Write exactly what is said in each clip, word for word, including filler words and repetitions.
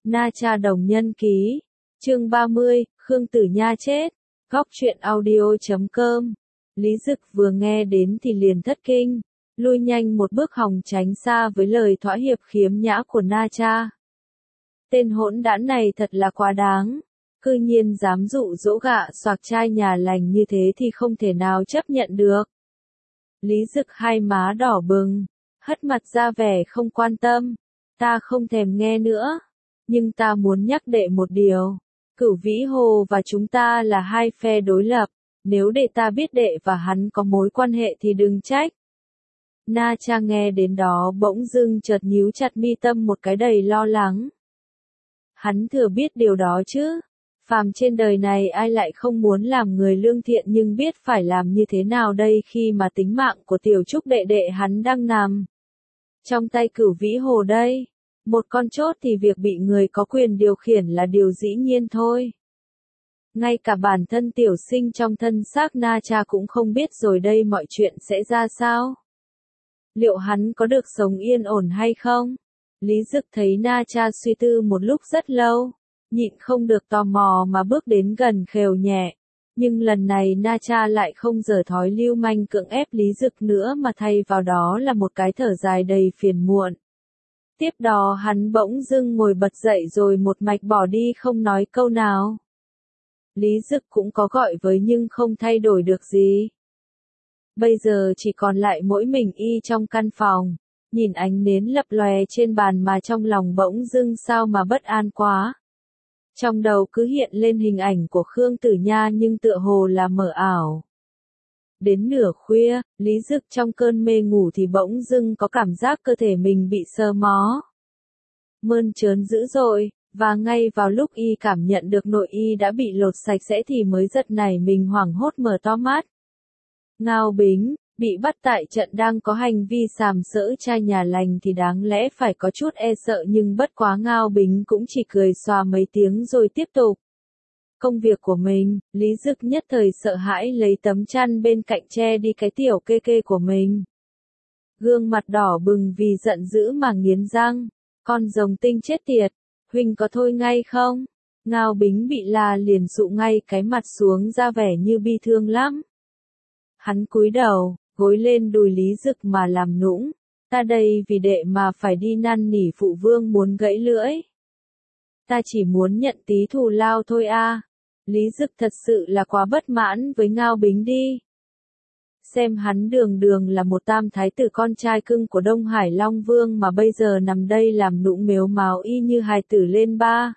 Na Cha Đồng Nhân Ký, chương ba mươi, Khương Tử Nha chết, góc truyện audio chấm com. Lý Dực vừa nghe đến thì liền thất kinh, lui nhanh một bước hòng tránh xa với lời thỏa hiệp khiếm nhã của Na Cha. Tên hỗn đản này thật là quá đáng, cư nhiên dám dụ dỗ gạ xoạc trai nhà lành như thế thì không thể nào chấp nhận được. Lý Dực hai má đỏ bừng, hất mặt ra vẻ không quan tâm, ta không thèm nghe nữa, nhưng ta muốn nhắc đệ một điều, Cửu Vĩ Hồ và chúng ta là hai phe đối lập, nếu đệ ta biết đệ và hắn có mối quan hệ thì đừng trách. Na Cha nghe đến đó bỗng dưng chợt nhíu chặt mi tâm một cái đầy lo lắng. Hắn thừa biết điều đó chứ, phàm trên đời này ai lại không muốn làm người lương thiện, nhưng biết phải làm như thế nào đây khi mà tính mạng của tiểu trúc đệ đệ hắn đang nằm trong tay Cửu Vĩ Hồ đây. Một con chốt thì việc bị người có quyền điều khiển là điều dĩ nhiên thôi. Ngay cả bản thân tiểu sinh trong thân xác Na Cha cũng không biết rồi đây mọi chuyện sẽ ra sao. Liệu hắn có được sống yên ổn hay không? Lý Dực thấy Na Cha suy tư một lúc rất lâu, nhịn không được tò mò mà bước đến gần khều nhẹ. Nhưng lần này Na Cha lại không giở thói lưu manh cưỡng ép Lý Dực nữa mà thay vào đó là một cái thở dài đầy phiền muộn. Tiếp đó hắn bỗng dưng ngồi bật dậy rồi một mạch bỏ đi không nói câu nào. Lý Dực cũng có gọi với nhưng không thay đổi được gì. Bây giờ chỉ còn lại mỗi mình y trong căn phòng, nhìn ánh nến lập lòe trên bàn mà trong lòng bỗng dưng sao mà bất an quá. Trong đầu cứ hiện lên hình ảnh của Khương Tử Nha nhưng tựa hồ là mờ ảo. Đến nửa khuya, Lý Dực trong cơn mê ngủ thì bỗng dưng có cảm giác cơ thể mình bị sờ mó, mơn trớn dữ dội, và ngay vào lúc y cảm nhận được nội y đã bị lột sạch sẽ thì mới giật nảy mình hoảng hốt mở to mắt. Ngao Bính, bị bắt tại trận đang có hành vi sàm sỡ trai nhà lành thì đáng lẽ phải có chút e sợ, nhưng bất quá Ngao Bính cũng chỉ cười xòa mấy tiếng rồi tiếp tục công việc của mình. Lý Dực nhất thời sợ hãi lấy tấm chăn bên cạnh che đi cái tiểu kê kê của mình. Gương mặt đỏ bừng vì giận dữ mà nghiến răng, con rồng tinh chết tiệt, huynh có thôi ngay không? Ngao Bính bị la liền dụ ngay cái mặt xuống ra vẻ như bi thương lắm. Hắn cúi đầu, gối lên đùi Lý Dực mà làm nũng, ta đây vì đệ mà phải đi năn nỉ phụ vương muốn gãy lưỡi. Ta chỉ muốn nhận tí thù lao thôi a. À. Lý Dực thật sự là quá bất mãn với Ngao Bính đi. Xem hắn đường đường là một tam thái tử con trai cưng của Đông Hải Long Vương mà bây giờ nằm đây làm nũng mếu máo y như hài tử lên ba.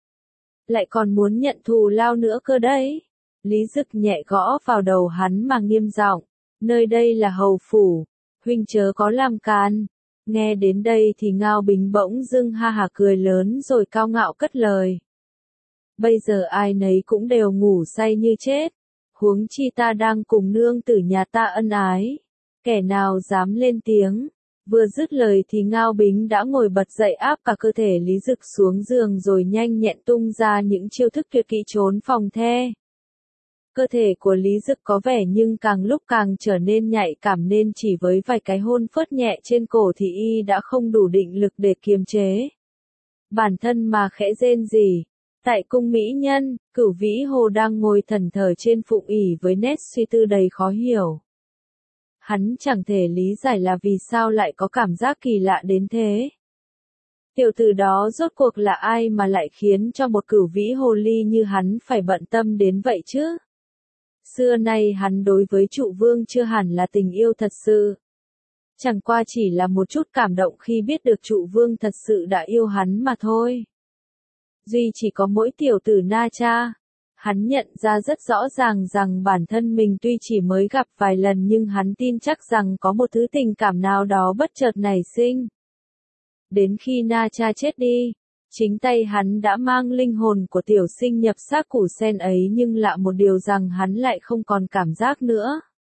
Lại còn muốn nhận thù lao nữa cơ đấy. Lý Dực nhẹ gõ vào đầu hắn mà nghiêm giọng, nơi đây là hầu phủ, huynh chớ có làm càn. Nghe đến đây thì Ngao Bính bỗng dưng ha hả cười lớn rồi cao ngạo cất lời. Bây giờ ai nấy cũng đều ngủ say như chết, huống chi ta đang cùng nương tử nhà ta ân ái, kẻ nào dám lên tiếng. Vừa dứt lời thì Ngao Bính đã ngồi bật dậy áp cả cơ thể Lý Dực xuống giường rồi nhanh nhẹn tung ra những chiêu thức tuyệt kỹ trốn phòng the. Cơ thể của Lý Dực có vẻ nhưng càng lúc càng trở nên nhạy cảm, nên chỉ với vài cái hôn phớt nhẹ trên cổ thì y đã không đủ định lực để kiềm chế bản thân mà khẽ rên rỉ. Tại cung mỹ nhân, Cửu Vĩ Hồ đang ngồi thẫn thờ trên phụng ỷ với nét suy tư đầy khó hiểu. Hắn chẳng thể lý giải là vì sao lại có cảm giác kỳ lạ đến thế. Tiểu tử đó rốt cuộc là ai mà lại khiến cho một Cửu Vĩ Hồ ly như hắn phải bận tâm đến vậy chứ? Xưa nay hắn đối với trụ vương chưa hẳn là tình yêu thật sự. Chẳng qua chỉ là một chút cảm động khi biết được trụ vương thật sự đã yêu hắn mà thôi. Duy chỉ có mỗi tiểu tử Na Cha, hắn nhận ra rất rõ ràng rằng bản thân mình tuy chỉ mới gặp vài lần nhưng hắn tin chắc rằng có một thứ tình cảm nào đó bất chợt nảy sinh. Đến khi Na Cha chết đi, chính tay hắn đã mang linh hồn của tiểu sinh nhập xác củ sen ấy, nhưng lạ một điều rằng hắn lại không còn cảm giác nữa.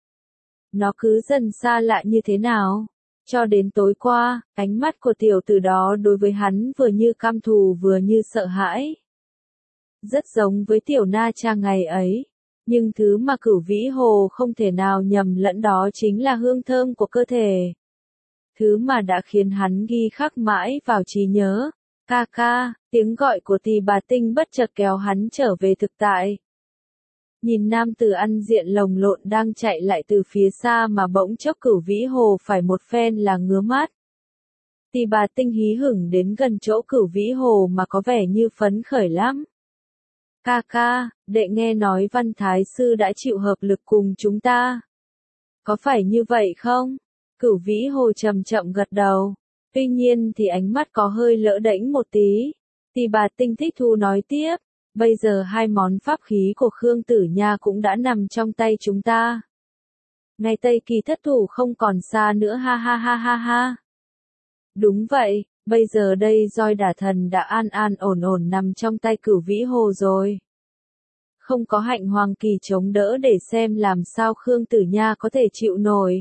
Nó cứ dần xa lạ như thế nào? Cho đến tối qua, ánh mắt của tiểu tử đó đối với hắn vừa như căm thù vừa như sợ hãi. Rất giống với tiểu Na Cha ngày ấy. Nhưng thứ mà Cửu Vĩ Hồ không thể nào nhầm lẫn đó chính là hương thơm của cơ thể. Thứ mà đã khiến hắn ghi khắc mãi vào trí nhớ. Ca ca, tiếng gọi của Tỳ Bà Tinh bất chợt kéo hắn trở về thực tại. Nhìn nam tử ăn diện lồng lộn đang chạy lại từ phía xa mà bỗng chốc Cửu Vĩ Hồ phải một phen là ngứa mắt. Tỳ Bà Tinh hí hửng đến gần chỗ Cửu Vĩ Hồ mà có vẻ như phấn khởi lắm. Ca ca, đệ nghe nói Văn Thái Sư đã chịu hợp lực cùng chúng ta. Có phải như vậy không? Cửu Vĩ Hồ chậm chậm gật đầu. Tuy nhiên thì ánh mắt có hơi lỡ đễnh một tí. Tỳ Bà Tinh thích thú nói tiếp. Bây giờ hai món pháp khí của Khương Tử Nha cũng đã nằm trong tay chúng ta. Ngày Tây Kỳ thất thủ không còn xa nữa ha ha ha ha ha. Đúng vậy, bây giờ đây roi đả thần đã an an ổn ổn nằm trong tay Cửu Vĩ Hồ rồi. Không có Hạnh Hoàng Kỳ chống đỡ để xem làm sao Khương Tử Nha có thể chịu nổi.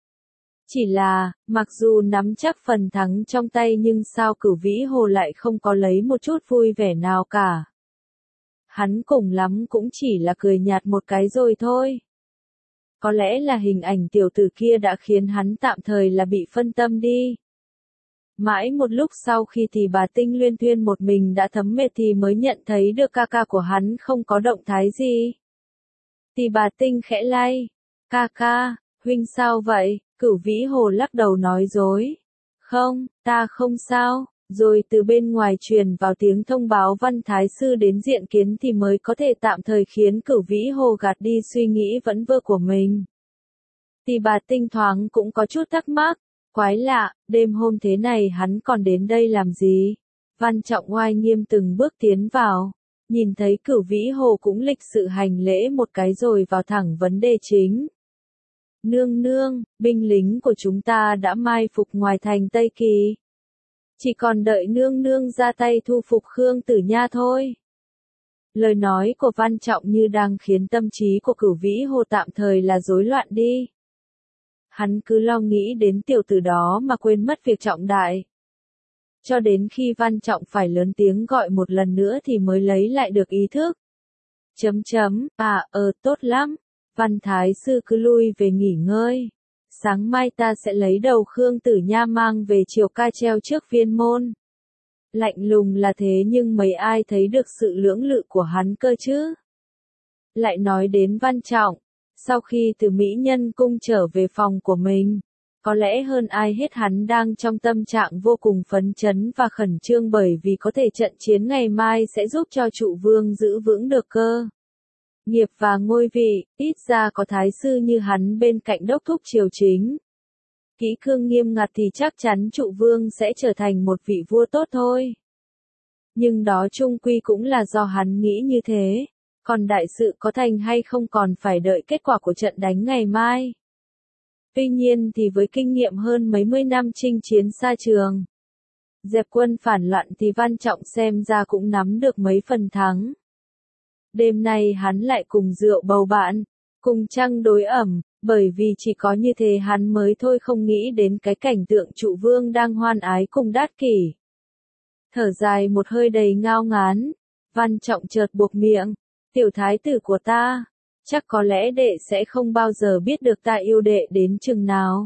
Chỉ là, mặc dù nắm chắc phần thắng trong tay nhưng sao Cửu Vĩ Hồ lại không có lấy một chút vui vẻ nào cả. Hắn cùng lắm cũng chỉ là cười nhạt một cái rồi thôi. Có lẽ là hình ảnh tiểu tử kia đã khiến hắn tạm thời là bị phân tâm đi. Mãi một lúc sau khi Tỳ Bà Tinh luyên thuyên một mình đã thấm mệt thì mới nhận thấy được ca ca của hắn không có động thái gì. Tỳ Bà Tinh khẽ lay. Ca ca, huynh sao vậy? Cửu Vĩ Hồ lắc đầu nói dối. Không, ta không sao. Rồi từ bên ngoài truyền vào tiếng thông báo Văn Thái Sư đến diện kiến thì mới có thể tạm thời khiến Cửu Vĩ Hồ gạt đi suy nghĩ vẫn vơ của mình. Tỳ Bà Tinh thoáng cũng có chút thắc mắc. Quái lạ, đêm hôm thế này hắn còn đến đây làm gì? Văn Trọng oai nghiêm từng bước tiến vào. Nhìn thấy Cửu Vĩ Hồ cũng lịch sự hành lễ một cái rồi vào thẳng vấn đề chính. Nương nương, binh lính của chúng ta đã mai phục ngoài thành Tây Kỳ. Chỉ còn đợi nương nương ra tay thu phục Khương Tử Nha thôi. Lời nói của Văn Trọng như đang khiến tâm trí của Cửu Vĩ Hồ tạm thời là rối loạn đi. Hắn cứ lo nghĩ đến tiểu tử đó mà quên mất việc trọng đại. Cho đến khi Văn Trọng phải lớn tiếng gọi một lần nữa thì mới lấy lại được ý thức. Chấm chấm, à ờ tốt lắm. Văn Thái Sư cứ lui về nghỉ ngơi. Sáng mai ta sẽ lấy đầu Khương Tử Nha mang về triều ca treo trước viên môn. Lạnh lùng là thế nhưng mấy ai thấy được sự lưỡng lự của hắn cơ chứ? Lại nói đến Văn Trọng, sau khi từ Mỹ Nhân Cung trở về phòng của mình, có lẽ hơn ai hết hắn đang trong tâm trạng vô cùng phấn chấn và khẩn trương bởi vì có thể trận chiến ngày mai sẽ giúp cho Trụ Vương giữ vững được cơ nghiệp và ngôi vị, ít ra có thái sư như hắn bên cạnh đốc thúc triều chính. Kỹ cương nghiêm ngặt thì chắc chắn Trụ Vương sẽ trở thành một vị vua tốt thôi. Nhưng đó chung quy cũng là do hắn nghĩ như thế, còn đại sự có thành hay không còn phải đợi kết quả của trận đánh ngày mai. Tuy nhiên thì với kinh nghiệm hơn mấy mươi năm chinh chiến xa trường, dẹp quân phản loạn thì Văn Trọng xem ra cũng nắm được mấy phần thắng. Đêm nay hắn lại cùng rượu bầu bạn, cùng trăng đối ẩm, bởi vì chỉ có như thế hắn mới thôi không nghĩ đến cái cảnh tượng Trụ Vương đang hoan ái cùng Đát Kỷ. Thở dài một hơi đầy ngao ngán, Văn Trọng chợt buộc miệng, tiểu thái tử của ta, chắc có lẽ đệ sẽ không bao giờ biết được ta yêu đệ đến chừng nào.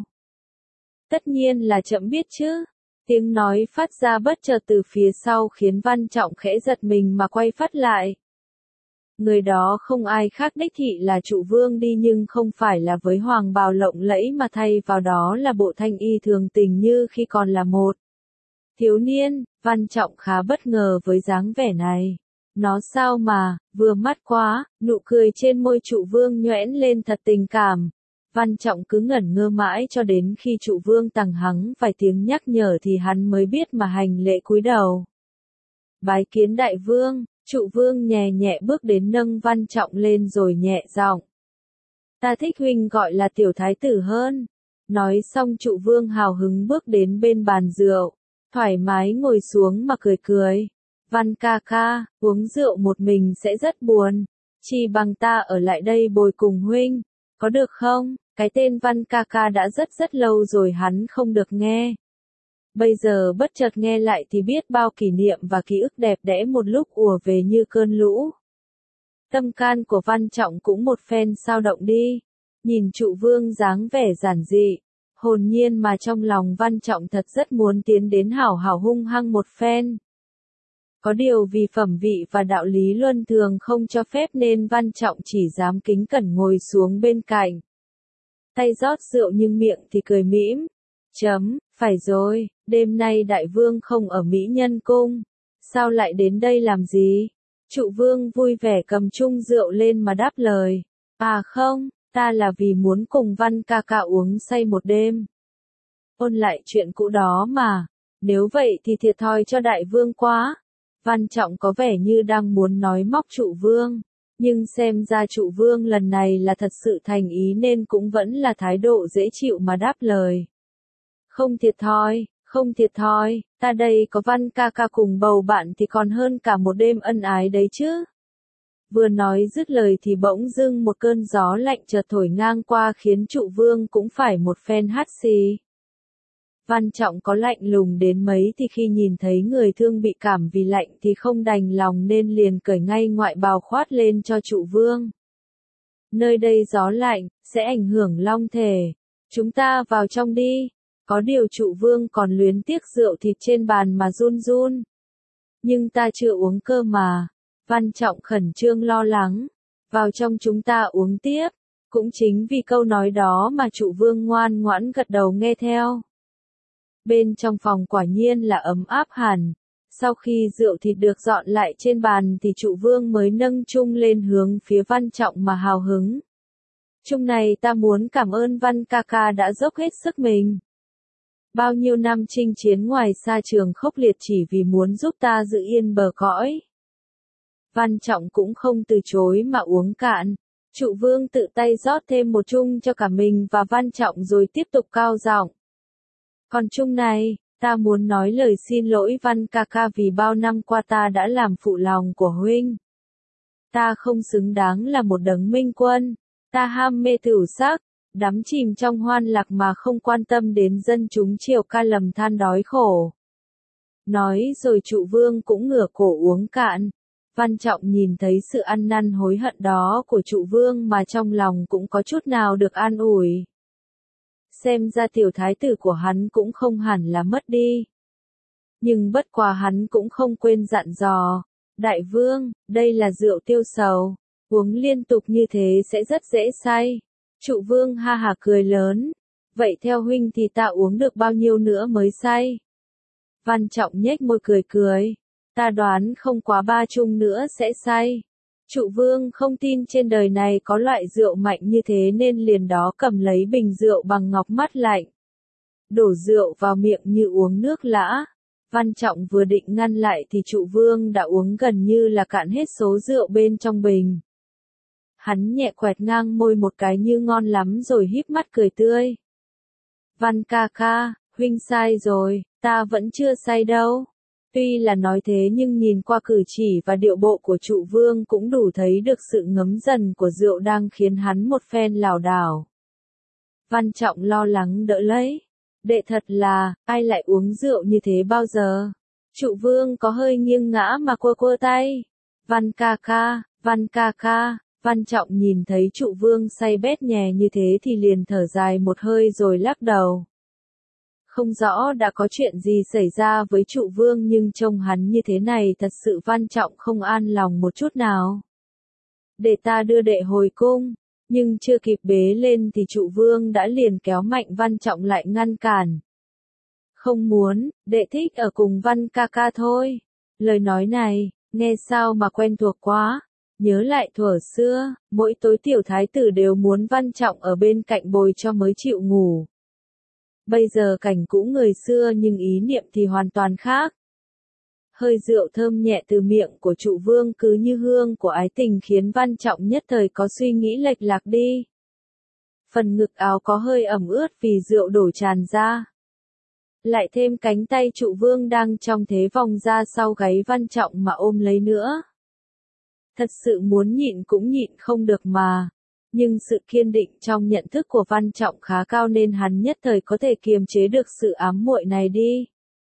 Tất nhiên là chậm biết chứ. Tiếng nói phát ra bất chợt từ phía sau khiến Văn Trọng khẽ giật mình mà quay phát lại. Người đó không ai khác đích thị là Trụ Vương đi nhưng không phải là với hoàng bào lộng lẫy mà thay vào đó là bộ thanh y thường tình như khi còn là một thiếu niên. Văn Trọng khá bất ngờ với dáng vẻ này. Nó sao mà, vừa mắt quá, nụ cười trên môi Trụ Vương nhoẻn lên thật tình cảm. Văn Trọng cứ ngẩn ngơ mãi cho đến khi Trụ Vương tằng hắng vài tiếng nhắc nhở thì hắn mới biết mà hành lễ cúi đầu. Bái kiến đại vương. Trụ Vương nhẹ nhẹ bước đến nâng Văn Trọng lên rồi nhẹ giọng. Ta thích huynh gọi là tiểu thái tử hơn. Nói xong Trụ Vương hào hứng bước đến bên bàn rượu, thoải mái ngồi xuống mà cười cười. Văn ca ca, uống rượu một mình sẽ rất buồn. Chỉ bằng ta ở lại đây bồi cùng huynh, có được không? Cái tên Văn ca ca đã rất rất lâu rồi hắn không được nghe. Bây giờ bất chợt nghe lại thì biết bao kỷ niệm và ký ức đẹp đẽ một lúc ùa về như cơn lũ. Tâm can của Văn Trọng cũng một phen sao động đi. Nhìn Trụ Vương dáng vẻ giản dị, hồn nhiên mà trong lòng Văn Trọng thật rất muốn tiến đến hảo hảo hung hăng một phen. Có điều vì phẩm vị và đạo lý luân thường không cho phép nên Văn Trọng chỉ dám kính cẩn ngồi xuống bên cạnh. Tay rót rượu nhưng miệng thì cười mỉm. Chấm, phải rồi, đêm nay đại vương không ở Mỹ Nhân Cung. Sao lại đến đây làm gì? Trụ vương vui vẻ cầm chung rượu lên mà đáp lời. À không, ta là vì muốn cùng Văn ca ca uống say một đêm. Ôn lại chuyện cũ đó mà. Nếu vậy thì thiệt thòi cho đại vương quá. Văn Trọng có vẻ như đang muốn nói móc trụ vương. Nhưng xem ra trụ vương lần này là thật sự thành ý nên cũng vẫn là thái độ dễ chịu mà đáp lời. Không thiệt thòi, không thiệt thòi, ta đây có Văn ca ca cùng bầu bạn thì còn hơn cả một đêm ân ái đấy chứ. Vừa nói dứt lời thì bỗng dưng một cơn gió lạnh chợt thổi ngang qua khiến trụ vương cũng phải một phen hắt xì. Văn Trọng có lạnh lùng đến mấy thì khi nhìn thấy người thương bị cảm vì lạnh thì không đành lòng nên liền cởi ngay ngoại bào khoát lên cho trụ vương. Nơi đây gió lạnh, sẽ ảnh hưởng long thể. Chúng ta vào trong đi. Có điều trụ vương còn luyến tiếc rượu thịt trên bàn mà run run. Nhưng ta chưa uống cơ mà. Văn Trọng khẩn trương lo lắng. Vào trong chúng ta uống tiếp. Cũng chính vì câu nói đó mà trụ vương ngoan ngoãn gật đầu nghe theo. Bên trong phòng quả nhiên là ấm áp hẳn. Sau khi rượu thịt được dọn lại trên bàn thì trụ vương mới nâng chung lên hướng phía Văn Trọng mà hào hứng. Chung này ta muốn cảm ơn Văn ca ca đã dốc hết sức mình. Bao nhiêu năm chinh chiến ngoài xa trường khốc liệt chỉ vì muốn giúp ta giữ yên bờ cõi. Văn Trọng cũng không từ chối mà uống cạn. Trụ vương tự tay rót thêm một chung cho cả mình và Văn Trọng rồi tiếp tục cao giọng. Còn chung này, ta muốn nói lời xin lỗi Văn ca ca vì bao năm qua ta đã làm phụ lòng của huynh. Ta không xứng đáng là một đấng minh quân. Ta ham mê tửu sắc, đắm chìm trong hoan lạc mà không quan tâm đến dân chúng triều ca lầm than đói khổ. Nói rồi trụ vương cũng ngửa cổ uống cạn. Văn Trọng nhìn thấy sự ăn năn hối hận đó của trụ vương mà trong lòng cũng có chút nào được an ủi. Xem ra tiểu thái tử của hắn cũng không hẳn là mất đi. Nhưng bất quá hắn cũng không quên dặn dò. Đại vương, đây là rượu tiêu sầu. Uống liên tục như thế sẽ rất dễ say. Trụ vương ha hà cười lớn. Vậy theo huynh thì ta uống được bao nhiêu nữa mới say? Văn Trọng nhếch môi cười cười. Ta đoán không quá ba chung nữa sẽ say. Trụ vương không tin trên đời này có loại rượu mạnh như thế nên liền đó cầm lấy bình rượu bằng ngọc mắt lạnh. Đổ rượu vào miệng như uống nước lã. Văn Trọng vừa định ngăn lại thì trụ vương đã uống gần như là cạn hết số rượu bên trong bình. Hắn nhẹ quẹt ngang môi một cái như ngon lắm rồi híp mắt cười tươi. Văn ca ca, huynh sai rồi, ta vẫn chưa say đâu. Tuy là nói thế nhưng nhìn qua cử chỉ và điệu bộ của trụ vương cũng đủ thấy được sự ngấm dần của rượu đang khiến hắn một phen lảo đảo. Văn Trọng lo lắng đỡ lấy. Đệ thật là, ai lại uống rượu như thế bao giờ? Trụ vương có hơi nghiêng ngã mà quơ quơ tay. Văn ca ca, Văn ca ca, Văn Trọng nhìn thấy trụ vương say bét nhè như thế thì liền thở dài một hơi rồi lắc đầu. Không rõ đã có chuyện gì xảy ra với trụ vương nhưng trông hắn như thế này thật sự Văn Trọng không an lòng một chút nào. Để ta đưa đệ hồi cung, nhưng chưa kịp bế lên thì trụ vương đã liền kéo mạnh Văn Trọng lại ngăn cản. Không muốn, đệ thích ở cùng Văn ca ca thôi. Lời nói này, nghe sao mà quen thuộc quá. Nhớ lại thuở xưa, mỗi tối tiểu thái tử đều muốn Văn Trọng ở bên cạnh bồi cho mới chịu ngủ. Bây giờ cảnh cũ người xưa nhưng ý niệm thì hoàn toàn khác. Hơi rượu thơm nhẹ từ miệng của trụ vương cứ như hương của ái tình khiến Văn Trọng nhất thời có suy nghĩ lệch lạc đi. Phần ngực áo có hơi ẩm ướt vì rượu đổ tràn ra. Lại thêm cánh tay trụ vương đang trong thế vòng ra sau gáy Văn Trọng mà ôm lấy nữa. Thật sự muốn nhịn cũng nhịn không được mà. Nhưng sự kiên định trong nhận thức của Văn Trọng khá cao nên hắn nhất thời có thể kiềm chế được sự ám muội này đi.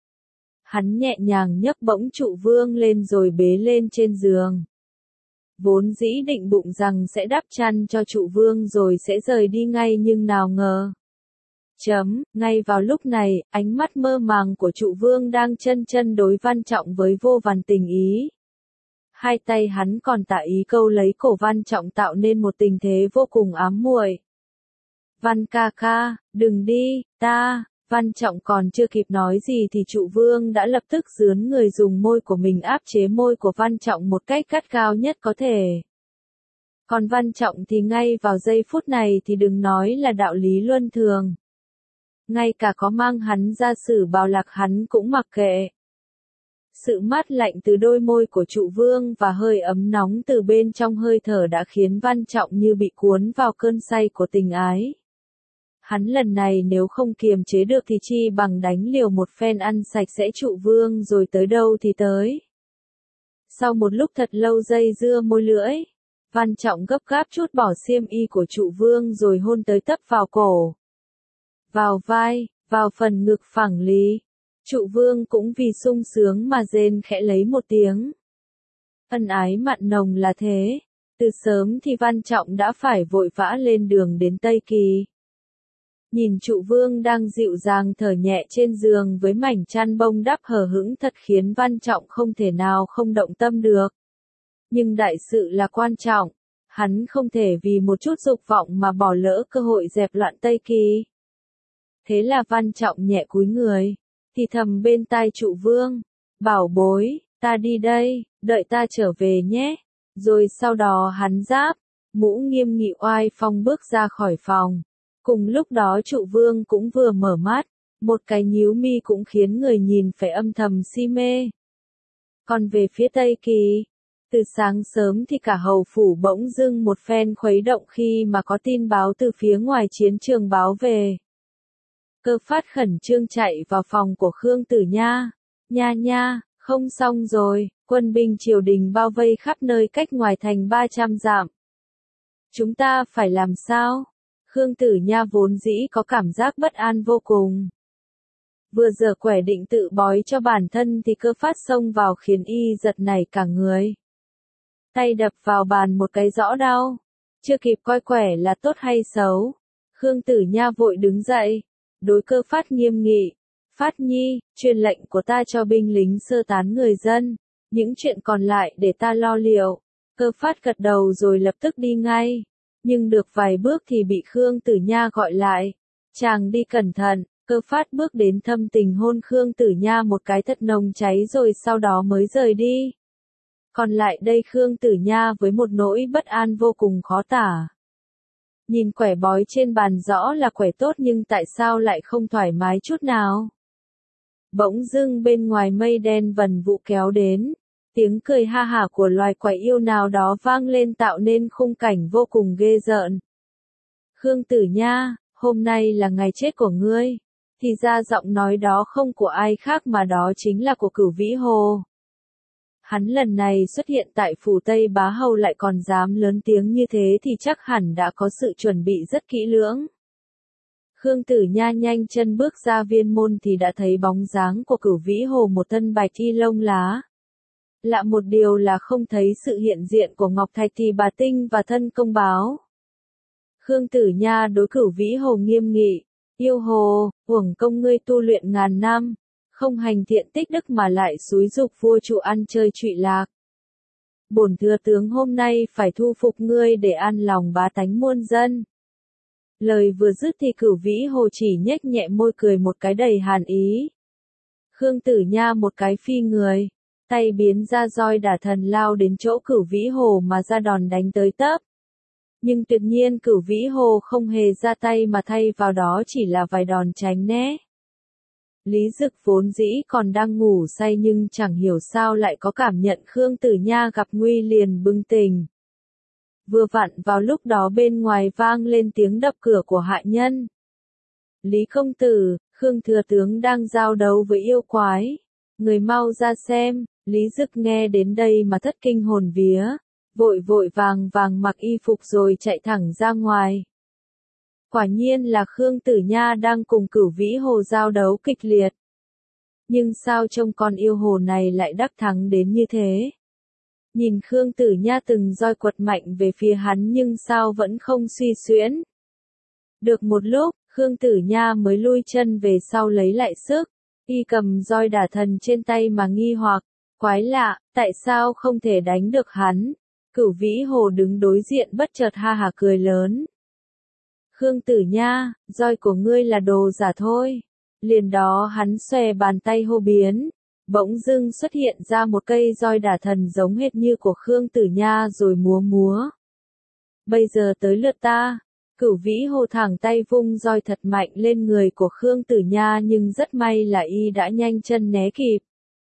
Hắn nhẹ nhàng nhấc bổng trụ vương lên rồi bế lên trên giường. Vốn dĩ định bụng rằng sẽ đắp chăn cho trụ vương rồi sẽ rời đi ngay nhưng nào ngờ. Chấm, ngay vào lúc này, ánh mắt mơ màng của trụ vương đang chân chân đối Văn Trọng với vô vàn tình ý. Hai tay hắn còn tả ý câu lấy cổ Văn Trọng tạo nên một tình thế vô cùng ám muội. Văn ca ca, đừng đi, ta, Văn Trọng còn chưa kịp nói gì thì trụ vương đã lập tức dướn người dùng môi của mình áp chế môi của Văn Trọng một cách gắt gao nhất có thể. Còn Văn Trọng thì ngay vào giây phút này thì đừng nói là đạo lý luân thường. Ngay cả có mang hắn ra xử bào lạc hắn cũng mặc kệ. Sự mát lạnh từ đôi môi của trụ vương và hơi ấm nóng từ bên trong hơi thở đã khiến Văn Trọng như bị cuốn vào cơn say của tình ái. Hắn lần này nếu không kiềm chế được thì chi bằng đánh liều một phen ăn sạch sẽ trụ vương rồi tới đâu thì tới. Sau một lúc thật lâu dây dưa môi lưỡi, Văn Trọng gấp gáp trút bỏ xiêm y của trụ vương rồi hôn tới tấp vào cổ, vào vai, vào phần ngực phẳng lì. Trụ vương cũng vì sung sướng mà rên khẽ lấy một tiếng. Ân ái mặn nồng là thế. Từ sớm thì Văn Trọng đã phải vội vã lên đường đến Tây Kỳ. Nhìn trụ vương đang dịu dàng thở nhẹ trên giường với mảnh chăn bông đắp hờ hững thật khiến Văn Trọng không thể nào không động tâm được. Nhưng đại sự là quan trọng. Hắn không thể vì một chút dục vọng mà bỏ lỡ cơ hội dẹp loạn Tây Kỳ. Thế là Văn Trọng nhẹ cúi người, thì thầm bên tai trụ vương, bảo bối, ta đi đây, đợi ta trở về nhé. Rồi sau đó hắn giáp, mũ nghiêm nghị oai phong bước ra khỏi phòng. Cùng lúc đó trụ vương cũng vừa mở mắt, một cái nhíu mi cũng khiến người nhìn phải âm thầm si mê. Còn về phía Tây Kỳ, từ sáng sớm thì cả hầu phủ bỗng dưng một phen khuấy động khi mà có tin báo từ phía ngoài chiến trường báo về. Cơ Phát khẩn trương chạy vào phòng của Khương Tử Nha. Nha nha, không xong rồi, quân binh triều đình bao vây khắp nơi cách ngoài thành ba trăm dặm. Chúng ta phải làm sao? Khương Tử Nha vốn dĩ có cảm giác bất an vô cùng. Vừa giờ quẻ định tự bói cho bản thân thì Cơ Phát xông vào khiến y giật nảy cả người. Tay đập vào bàn một cái rõ đau. Chưa kịp coi quẻ là tốt hay xấu. Khương Tử Nha vội đứng dậy. Đối Cơ Phát nghiêm nghị. Phát Nhi, truyền lệnh của ta cho binh lính sơ tán người dân. Những chuyện còn lại để ta lo liệu. Cơ Phát gật đầu rồi lập tức đi ngay. Nhưng được vài bước thì bị Khương Tử Nha gọi lại. Chàng đi cẩn thận. Cơ Phát bước đến thâm tình hôn Khương Tử Nha một cái thật nồng cháy rồi sau đó mới rời đi. Còn lại đây Khương Tử Nha với một nỗi bất an vô cùng khó tả. Nhìn quẻ bói trên bàn rõ là quẻ tốt nhưng tại sao lại không thoải mái chút nào? Bỗng dưng bên ngoài mây đen vần vụ kéo đến. Tiếng cười ha hả của loài quái yêu nào đó vang lên tạo nên khung cảnh vô cùng ghê rợn. Khương Tử Nha, hôm nay là ngày chết của ngươi. Thì ra giọng nói đó không của ai khác mà đó chính là của Cửu Vĩ Hồ. Hắn lần này xuất hiện tại phủ Tây Bá Hầu lại còn dám lớn tiếng như thế thì chắc hẳn đã có sự chuẩn bị rất kỹ lưỡng. Khương Tử Nha nhanh chân bước ra viên môn thì đã thấy bóng dáng của Cửu Vĩ Hồ một thân bạch y lông lá. Lạ một điều là không thấy sự hiện diện của Ngọc Thạch Tỳ Bà Tinh và thân công báo. Khương Tử Nha đối Cửu Vĩ Hồ nghiêm nghị, yêu hồ, uổng công ngươi tu luyện ngàn năm, không hành thiện tích đức mà lại xúi dục vua trụ ăn chơi trụy lạc. Bổn thừa tướng hôm nay phải thu phục ngươi để an lòng bá tánh muôn dân. Lời vừa dứt thì Cửu Vĩ Hồ chỉ nhếch nhẹ môi cười một cái đầy hàn ý. Khương Tử Nha một cái phi người, tay biến ra roi đả thần lao đến chỗ Cửu Vĩ Hồ mà ra đòn đánh tới tấp. Nhưng tuyệt nhiên Cửu Vĩ Hồ không hề ra tay mà thay vào đó chỉ là vài đòn tránh né. Lý Dực vốn dĩ còn đang ngủ say nhưng chẳng hiểu sao lại có cảm nhận Khương Tử Nha gặp nguy liền bừng tỉnh. Vừa vặn vào lúc đó bên ngoài vang lên tiếng đập cửa của hạ nhân. Lý công tử, Khương thừa tướng đang giao đấu với yêu quái. Người mau ra xem. Lý Dực nghe đến đây mà thất kinh hồn vía. Vội vội vàng vàng mặc y phục rồi chạy thẳng ra ngoài. Quả nhiên là Khương Tử Nha đang cùng Cửu Vĩ Hồ giao đấu kịch liệt. Nhưng sao trông con yêu hồ này lại đắc thắng đến như thế? Nhìn Khương Tử Nha từng roi quật mạnh về phía hắn nhưng sao vẫn không suy xuyễn. Được một lúc, Khương Tử Nha mới lui chân về sau lấy lại sức, y cầm roi đả thần trên tay mà nghi hoặc, quái lạ, tại sao không thể đánh được hắn? Cửu Vĩ Hồ đứng đối diện bất chợt ha hả cười lớn. Khương Tử Nha, roi của ngươi là đồ giả thôi. Liền đó hắn xòe bàn tay hô biến, bỗng dưng xuất hiện ra một cây roi đả thần giống hệt như của Khương Tử Nha rồi múa múa. Bây giờ tới lượt ta. Cửu Vĩ Hồ thẳng tay vung roi thật mạnh lên người của Khương Tử Nha nhưng rất may là y đã nhanh chân né kịp.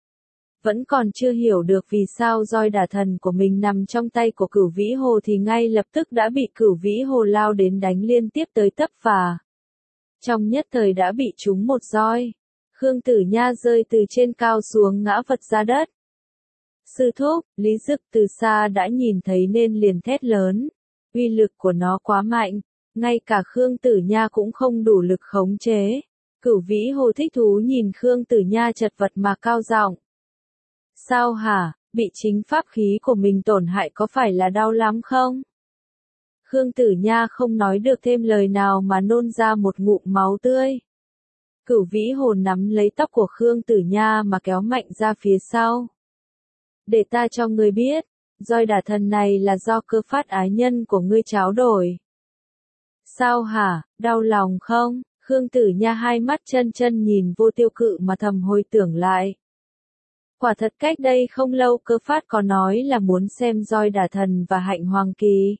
Vẫn còn chưa hiểu được vì sao roi đả thần của mình nằm trong tay của Cửu Vĩ Hồ thì ngay lập tức đã bị Cửu Vĩ Hồ lao đến đánh liên tiếp tới tấp và trong nhất thời đã bị trúng một roi. Khương Tử Nha rơi từ trên cao xuống ngã vật ra đất. Sư thúc, Lý Dực từ xa đã nhìn thấy nên liền thét lớn. Uy lực của nó quá mạnh, ngay cả Khương Tử Nha cũng không đủ lực khống chế. Cửu Vĩ Hồ thích thú nhìn Khương Tử Nha chật vật mà cao giọng. Sao hả, bị chính pháp khí của mình tổn hại có phải là đau lắm không? Khương Tử Nha không nói được thêm lời nào mà nôn ra một ngụm máu tươi. Cửu Vĩ Hồ nắm lấy tóc của Khương Tử Nha mà kéo mạnh ra phía sau. Để ta cho ngươi biết, roi đả thần này là do cơ phát ái nhân của ngươi tráo đổi. Sao hả, đau lòng không? Khương Tử Nha hai mắt chân chân nhìn Vô Tiêu Cự mà thầm hồi tưởng lại. Quả thật cách đây không lâu cơ phát có nói là muốn xem roi đả thần và hạnh hoàng kỳ.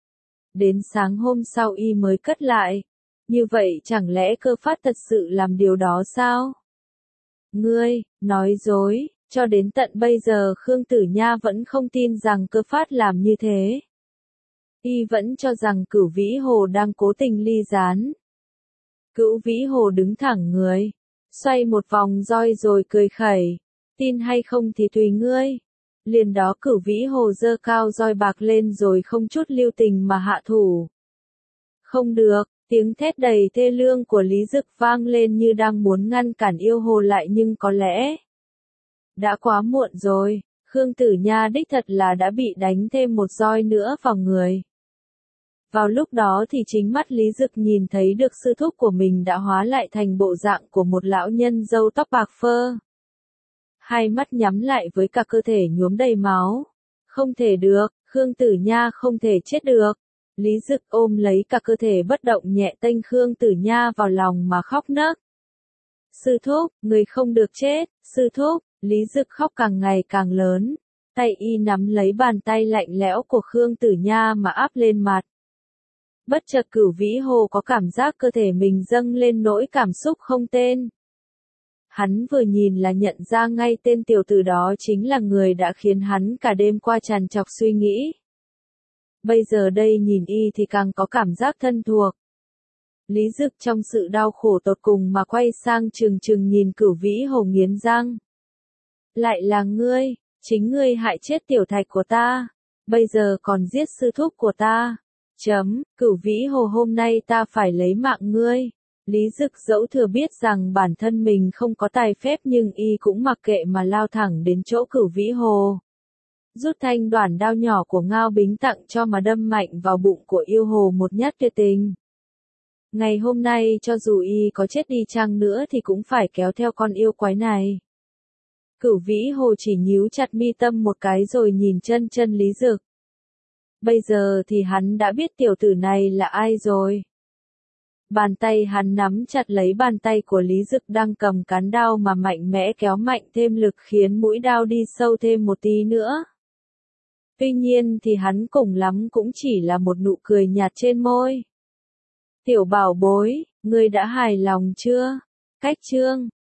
Đến sáng hôm sau y mới cất lại. Như vậy chẳng lẽ cơ phát thật sự làm điều đó sao? Ngươi, nói dối, cho đến tận bây giờ Khương Tử Nha vẫn không tin rằng cơ phát làm như thế. Y vẫn cho rằng Cửu Vĩ Hồ đang cố tình ly gián. Cửu Vĩ Hồ đứng thẳng người, xoay một vòng roi rồi cười khẩy. Tin hay không thì tùy ngươi. Liền đó Cửu Vĩ Hồ giơ cao roi bạc lên rồi không chút lưu tình mà hạ thủ. Không được, tiếng thét đầy thê lương của Lý Dực vang lên như đang muốn ngăn cản yêu hồ lại nhưng có lẽ đã quá muộn rồi. Khương Tử Nha đích thật là đã bị đánh thêm một roi nữa vào người. Vào lúc đó thì chính mắt Lý Dực nhìn thấy được sư thúc của mình đã hóa lại thành bộ dạng của một lão nhân râu tóc bạc phơ. Hai mắt nhắm lại với cả cơ thể nhuốm đầy máu. Không thể được, Khương Tử Nha không thể chết được. Lý Dực ôm lấy cả cơ thể bất động nhẹ tênh Khương Tử Nha vào lòng mà khóc nấc. Sư thúc, người không được chết, sư thúc. Lý Dực khóc càng ngày càng lớn. Tay y nắm lấy bàn tay lạnh lẽo của Khương Tử Nha mà áp lên mặt. Bất chợt Cửu Vĩ Hồ có cảm giác cơ thể mình dâng lên nỗi cảm xúc không tên. Hắn vừa nhìn là nhận ra ngay tên tiểu tử đó chính là người đã khiến hắn cả đêm qua trằn trọc suy nghĩ. Bây giờ đây nhìn y thì càng có cảm giác thân thuộc. Lý Dực trong sự đau khổ tột cùng mà quay sang trừng trừng nhìn Cửu Vĩ Hồ nghiến răng. Lại là ngươi, chính ngươi hại chết tiểu thạch của ta, bây giờ còn giết sư thúc của ta. Chấm, Cửu Vĩ Hồ hôm nay ta phải lấy mạng ngươi. Lý Dực dẫu thừa biết rằng bản thân mình không có tài phép nhưng y cũng mặc kệ mà lao thẳng đến chỗ Cửu Vĩ Hồ. Rút thanh đoản đao nhỏ của Ngao Bính tặng cho mà đâm mạnh vào bụng của yêu hồ một nhát tuyệt tình. Ngày hôm nay cho dù y có chết đi chăng nữa thì cũng phải kéo theo con yêu quái này. Cửu Vĩ Hồ chỉ nhíu chặt mi tâm một cái rồi nhìn chân chân Lý Dực. Bây giờ thì hắn đã biết tiểu tử này là ai rồi. Bàn tay hắn nắm chặt lấy bàn tay của Lý Dực đang cầm cán đao mà mạnh mẽ kéo mạnh thêm lực khiến mũi đao đi sâu thêm một tí nữa. Tuy nhiên thì hắn cùng lắm cũng chỉ là một nụ cười nhạt trên môi. Tiểu bảo bối, ngươi đã hài lòng chưa? Cách chương